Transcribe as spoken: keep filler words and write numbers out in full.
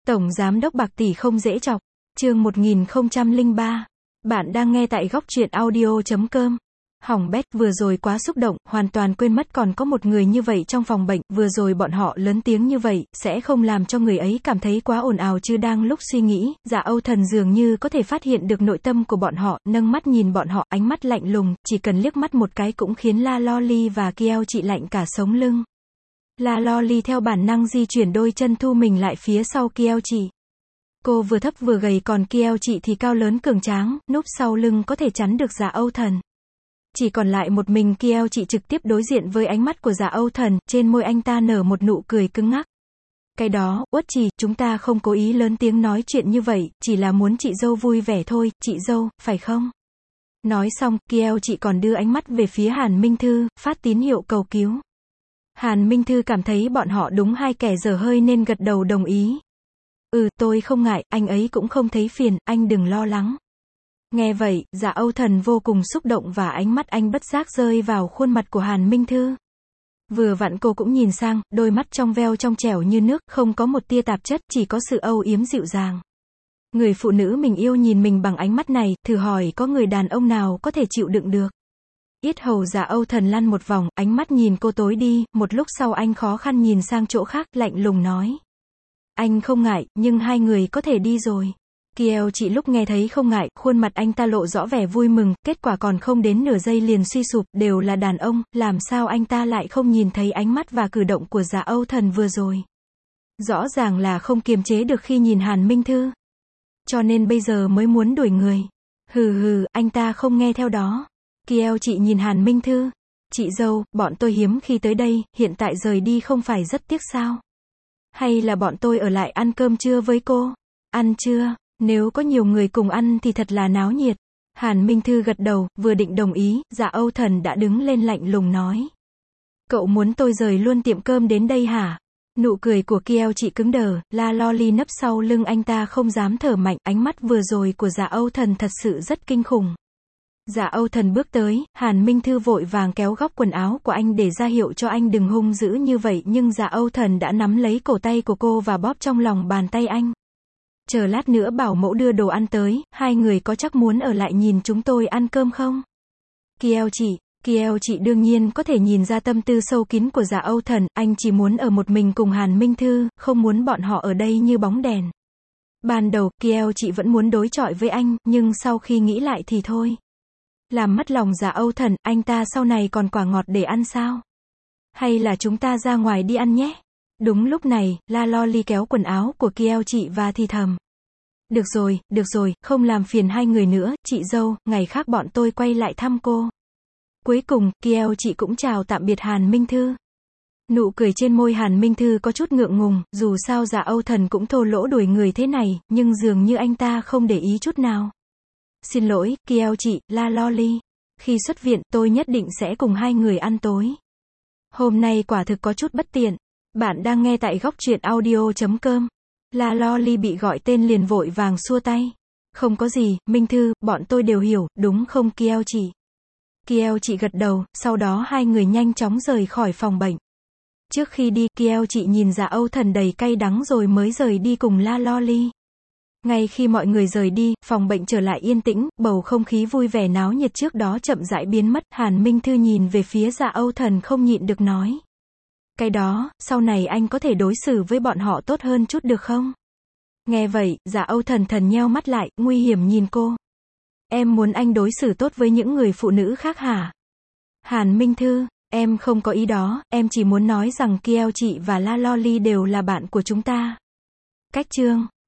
Tổng Giám đốc bạc tỷ không dễ chọc. Chương một nghìn không trăm lẻ ba. Bạn đang nghe tại góc truyện audio chấm com. Hỏng bét, vừa rồi quá xúc động, hoàn toàn quên mất còn có một người như vậy trong phòng bệnh, vừa rồi bọn họ lớn tiếng như vậy, sẽ không làm cho người ấy cảm thấy quá ồn ào chứ. Đang lúc suy nghĩ, Dạ Âu Thần dường như có thể phát hiện được nội tâm của bọn họ, nâng mắt nhìn bọn họ, ánh mắt lạnh lùng, chỉ cần liếc mắt một cái cũng khiến La Loli và Kieo chị lạnh cả sống lưng. La Loli theo bản năng di chuyển đôi chân thu mình lại phía sau Kieo chị. Cô vừa thấp vừa gầy, còn Kieo chị thì cao lớn cường tráng, núp sau lưng có thể chắn được Dạ Âu Thần. Chỉ còn lại một mình Kieo chị trực tiếp đối diện với ánh mắt của Dạ Âu Thần, trên môi anh ta nở một nụ cười cứng ngắc. Cái đó, Uất Trì, chúng ta không cố ý lớn tiếng nói chuyện như vậy, chỉ là muốn chị dâu vui vẻ thôi, chị dâu, phải không? Nói xong, Kieo chị còn đưa ánh mắt về phía Hàn Minh Thư, phát tín hiệu cầu cứu. Hàn Minh Thư cảm thấy bọn họ đúng hai kẻ dở hơi nên gật đầu đồng ý. Ừ, tôi không ngại, anh ấy cũng không thấy phiền, anh đừng lo lắng. Nghe vậy, Dạ Âu Thần vô cùng xúc động và ánh mắt anh bất giác rơi vào khuôn mặt của Hàn Minh Thư. Vừa vặn cô cũng nhìn sang, đôi mắt trong veo trong trẻo như nước, không có một tia tạp chất, chỉ có sự âu yếm dịu dàng. Người phụ nữ mình yêu nhìn mình bằng ánh mắt này, thử hỏi có người đàn ông nào có thể chịu đựng được. Yết hầu Dạ Âu Thần lăn một vòng, ánh mắt nhìn cô tối đi, một lúc sau anh khó khăn nhìn sang chỗ khác, lạnh lùng nói. Anh không ngại, nhưng hai người có thể đi rồi. Kieo chị lúc nghe thấy không ngại, khuôn mặt anh ta lộ rõ vẻ vui mừng, kết quả còn không đến nửa giây liền suy sụp, đều là đàn ông, làm sao anh ta lại không nhìn thấy ánh mắt và cử động của Dạ Âu Thần vừa rồi. Rõ ràng là không kiềm chế được khi nhìn Hàn Minh Thư. Cho nên bây giờ mới muốn đuổi người. Hừ hừ, anh ta không nghe theo đó. Kieo chị nhìn Hàn Minh Thư. Chị dâu, bọn tôi hiếm khi tới đây, hiện tại rời đi không phải rất tiếc sao? Hay là bọn tôi ở lại ăn cơm trưa với cô? Ăn trưa? Nếu có nhiều người cùng ăn thì thật là náo nhiệt. Hàn Minh Thư gật đầu, vừa định đồng ý, Dạ Âu Thần đã đứng lên lạnh lùng nói. Cậu muốn tôi rời luôn tiệm cơm đến đây hả? Nụ cười của Kieo chị cứng đờ, La Loli nấp sau lưng anh ta không dám thở mạnh, ánh mắt vừa rồi của Dạ Âu Thần thật sự rất kinh khủng. Dạ Âu Thần bước tới, Hàn Minh Thư vội vàng kéo góc quần áo của anh để ra hiệu cho anh đừng hung dữ như vậy, nhưng Dạ Âu Thần đã nắm lấy cổ tay của cô và bóp trong lòng bàn tay anh. Chờ lát nữa bảo mẫu đưa đồ ăn tới, hai người có chắc muốn ở lại nhìn chúng tôi ăn cơm không? Kieo chị, Kieo chị đương nhiên có thể nhìn ra tâm tư sâu kín của Dạ Âu Thần, anh chỉ muốn ở một mình cùng Hàn Minh Thư, không muốn bọn họ ở đây như bóng đèn. Ban đầu, Kieo chị vẫn muốn đối chọi với anh, nhưng sau khi nghĩ lại thì thôi. Làm mất lòng Dạ Âu Thần, anh ta sau này còn quả ngọt để ăn sao? Hay là chúng ta ra ngoài đi ăn nhé? Đúng lúc này, La Loli kéo quần áo của Kieo chị và thì thầm. Được rồi, được rồi, không làm phiền hai người nữa, chị dâu, ngày khác bọn tôi quay lại thăm cô. Cuối cùng, Kieo chị cũng chào tạm biệt Hàn Minh Thư. Nụ cười trên môi Hàn Minh Thư có chút ngượng ngùng, dù sao Dạ Âu Thần cũng thô lỗ đuổi người thế này, nhưng dường như anh ta không để ý chút nào. Xin lỗi, Kieo chị, La Loli. Khi xuất viện, tôi nhất định sẽ cùng hai người ăn tối. Hôm nay quả thực có chút bất tiện. Bạn đang nghe tại góc truyện audio chấm com. La Loli bị gọi tên liền vội vàng xua tay. Không có gì, Minh Thư, bọn tôi đều hiểu, đúng không Kieo chị? Kieo chị gật đầu, sau đó hai người nhanh chóng rời khỏi phòng bệnh. Trước khi đi, Kieo chị nhìn Dạ Âu Thần đầy cay đắng rồi mới rời đi cùng La Loli. Ngay khi mọi người rời đi, phòng bệnh trở lại yên tĩnh, bầu không khí vui vẻ náo nhiệt trước đó chậm rãi biến mất. Hàn Minh Thư nhìn về phía Dạ Âu Thần không nhịn được nói. Cái đó, sau này anh có thể đối xử với bọn họ tốt hơn chút được không? Nghe vậy, Dạ Âu Thần thần nheo mắt lại, nguy hiểm nhìn cô. Em muốn anh đối xử tốt với những người phụ nữ khác hả? Hàn Minh Thư, em không có ý đó, em chỉ muốn nói rằng Kieo chị và La Loli đều là bạn của chúng ta. Cách chương